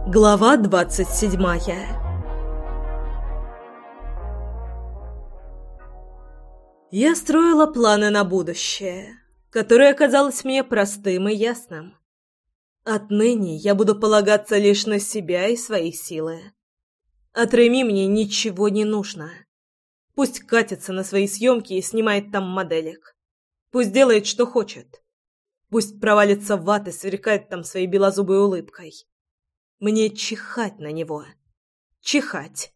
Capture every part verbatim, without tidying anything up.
Глава двадцать седьмая. Я строила планы на будущее, которое казалось мне простым и ясным. Отныне я буду полагаться лишь на себя и свои силы. От Реми мне ничего не нужно. Пусть катится на свои съемки и снимает там моделек. Пусть делает, что хочет. Пусть провалится в ад и сверкает там своей белозубой улыбкой. Мне чихать на него. Чихать.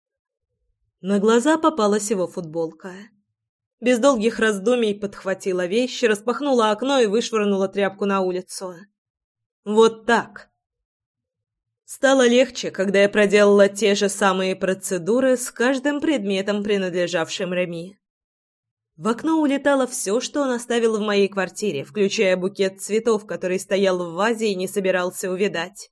На глаза попалась его футболка. Без долгих раздумий подхватила вещи, распахнула окно и вышвырнула тряпку на улицу. Вот так. Стало легче, когда я проделала те же самые процедуры с каждым предметом, принадлежавшим Реми. В окно улетало все, что он оставил в моей квартире, включая букет цветов, который стоял в вазе и не собирался увядать.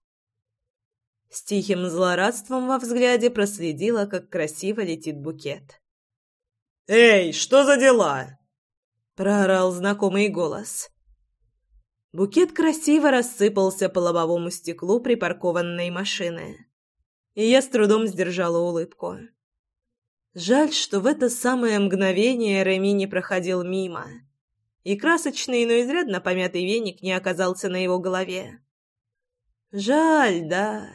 С тихим злорадством во взгляде проследила, как красиво летит букет. «Эй, что за дела?» — проорал знакомый голос. Букет красиво рассыпался по лобовому стеклу припаркованной машины, и я с трудом сдержала улыбку. Жаль, что в это самое мгновение Реми не проходил мимо, и красочный, но изрядно помятый веник не оказался на его голове. Жаль, да.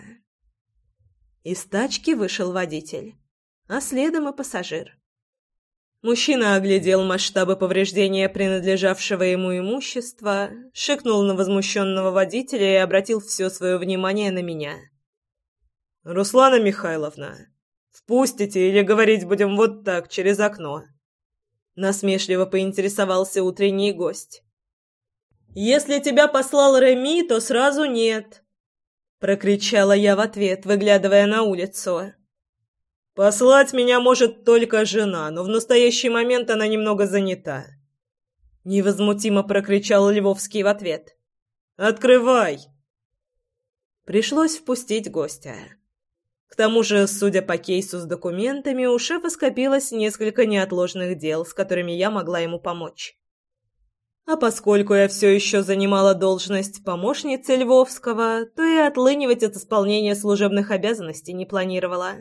Из тачки вышел водитель, а следом и пассажир. Мужчина оглядел масштабы повреждения принадлежавшего ему имущества, шикнул на возмущенного водителя и обратил все свое внимание на меня. «Руслана Михайловна, впустите или говорить будем вот так, через окно?» Насмешливо поинтересовался утренний гость. «Если тебя послал Реми, то сразу нет!» Прокричала я в ответ, выглядывая на улицу. «Послать меня может только жена, но в настоящий момент она немного занята», — невозмутимо прокричал Львовский в ответ. «Открывай!» Пришлось впустить гостя. К тому же, судя по кейсу с документами, у шефа скопилось несколько неотложных дел, с которыми я могла ему помочь. А поскольку я все еще занимала должность помощницы Львовского, то и отлынивать от исполнения служебных обязанностей не планировала.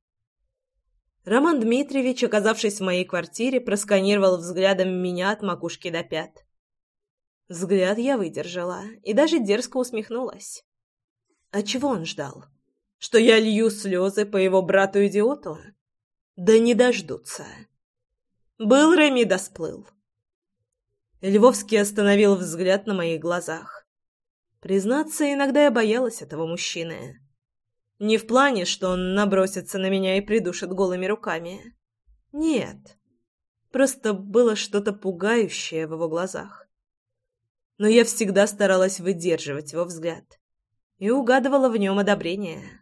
Роман Дмитриевич, оказавшись в моей квартире, просканировал взглядом меня от макушки до пят. Взгляд я выдержала и даже дерзко усмехнулась. А чего он ждал? Что я лью слезы по его брату-идиоту? Да не дождутся. Был Реми, да сплыл. Львовский остановил взгляд на моих глазах. Признаться, иногда я боялась этого мужчины. Не в плане, что он набросится на меня и придушит голыми руками. Нет. Просто было что-то пугающее в его глазах. Но я всегда старалась выдерживать его взгляд и угадывала в нем одобрение.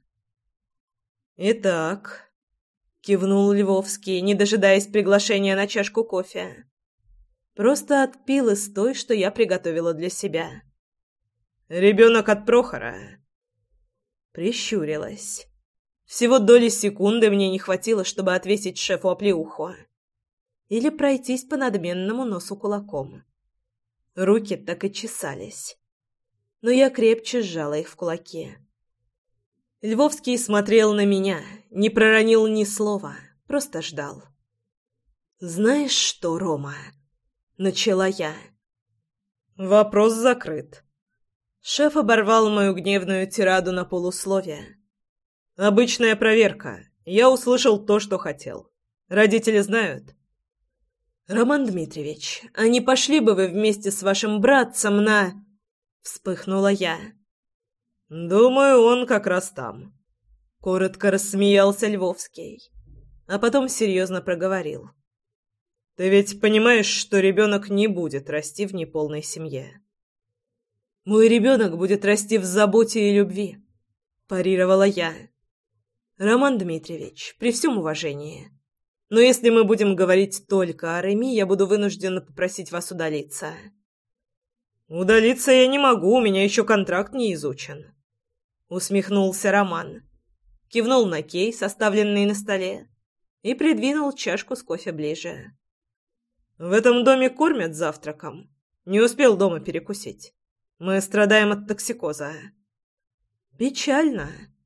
«Итак», — кивнул Львовский, не дожидаясь приглашения на чашку кофе. Просто отпил из той, что я приготовила для себя. «Ребенок от Прохора». Прищурилась. Всего доли секунды мне не хватило, чтобы отвесить шефу оплеуху. Или пройтись по надменному носу кулаком. Руки так и чесались. Но я крепче сжала их в кулаки. Львовский смотрел на меня, не проронил ни слова, просто ждал. «Знаешь что, Рома?» — начала я. «Вопрос закрыт». Шеф оборвал мою гневную тираду на полусловие. «Обычная проверка. Я услышал то, что хотел. Родители знают?» «Роман Дмитриевич, а не пошли бы вы вместе с вашим братцем на...» Вспыхнула я. «Думаю, он как раз там». Коротко рассмеялся Львовский, а потом серьезно проговорил. «Ты ведь понимаешь, что ребенок не будет расти в неполной семье?» «Мой ребенок будет расти в заботе и любви», – парировала я. «Роман Дмитриевич, при всем уважении, но если мы будем говорить только о Реми, я буду вынуждена попросить вас удалиться». «Удалиться я не могу, у меня еще контракт не изучен», – усмехнулся Роман, кивнул на кейс, оставленный на столе, и придвинул чашку с кофе ближе. «В этом доме кормят завтраком. Не успел дома перекусить. Мы страдаем от токсикоза». «Печально»,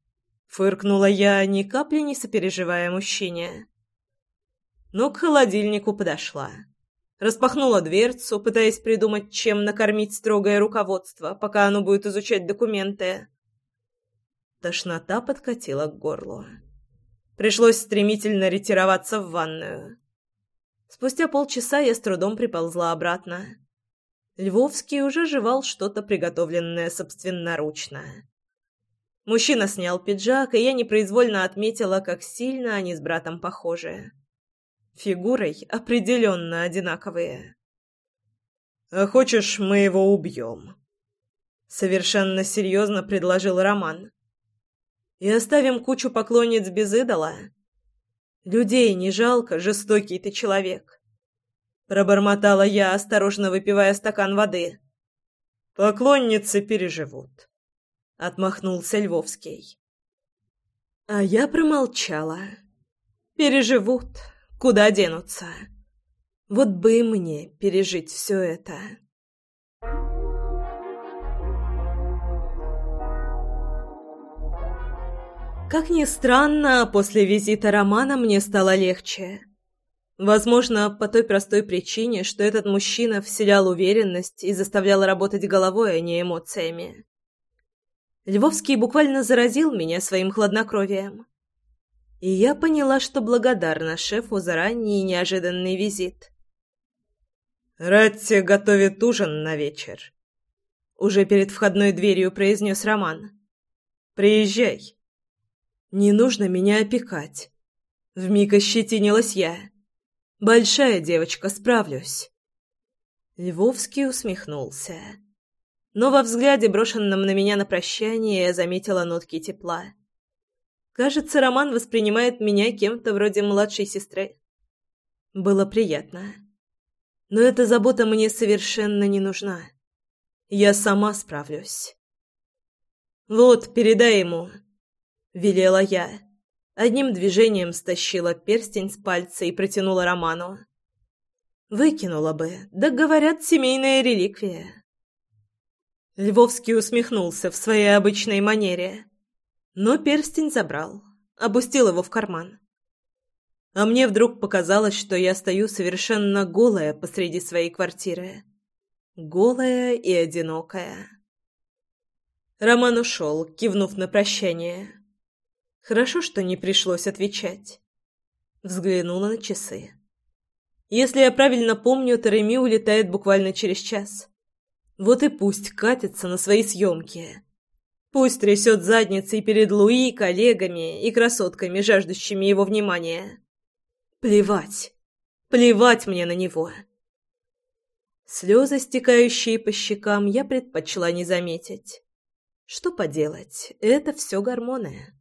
Фыркнула я, ни капли не сопереживая мужчине. Но к холодильнику подошла. Распахнула дверцу, пытаясь придумать, чем накормить строгое руководство, пока оно будет изучать документы. Тошнота подкатила к горлу. Пришлось стремительно ретироваться в ванную. Спустя полчаса я с трудом приползла обратно. Львовский уже жевал что-то, приготовленное собственноручно. Мужчина снял пиджак, и я непроизвольно отметила, как сильно они с братом похожи. Фигурой определенно одинаковые. «А хочешь, мы его убьем?» Совершенно серьезно предложил Роман. «И оставим кучу поклонниц без идола? Людей не жалко, жестокий ты человек». Пробормотала я, осторожно выпивая стакан воды. «Поклонницы переживут», — отмахнулся Львовский. А я промолчала. «Переживут. Куда денутся? Вот бы и мне пережить все это». Как ни странно, после визита Романа мне стало легче. Возможно, по той простой причине, что этот мужчина вселял уверенность и заставлял работать головой, а не эмоциями. Львовский буквально заразил меня своим хладнокровием. И я поняла, что благодарна шефу за ранний и неожиданный визит. «Ратти готовит ужин на вечер», — уже перед входной дверью произнес Роман. «Приезжай». «Не нужно меня опекать». Вмиг ощетинилась я. «Большая девочка, справлюсь». Львовский усмехнулся. Но во взгляде, брошенном на меня на прощание, я заметила нотки тепла. Кажется, Роман воспринимает меня кем-то вроде младшей сестры. Было приятно. Но эта забота мне совершенно не нужна. Я сама справлюсь. «Вот, передай ему», — велела я. Одним движением стащила перстень с пальца и протянула Роману. Выкинула бы, да говорят, семейная реликвия. Львовский усмехнулся в своей обычной манере, но перстень забрал, опустил его в карман. А мне вдруг показалось, что я стою совершенно голая посреди своей квартиры. Голая и одинокая. Роман ушел, кивнув на прощание. Хорошо, что не пришлось отвечать. Взглянула на часы. Если я правильно помню, Тереми улетает буквально через час. Вот и пусть катится на свои съемки. Пусть трясет задницей перед Луи, коллегами и красотками, жаждущими его внимания. Плевать. Плевать мне на него. Слезы, стекающие по щекам, я предпочла не заметить. Что поделать, это все гормоны.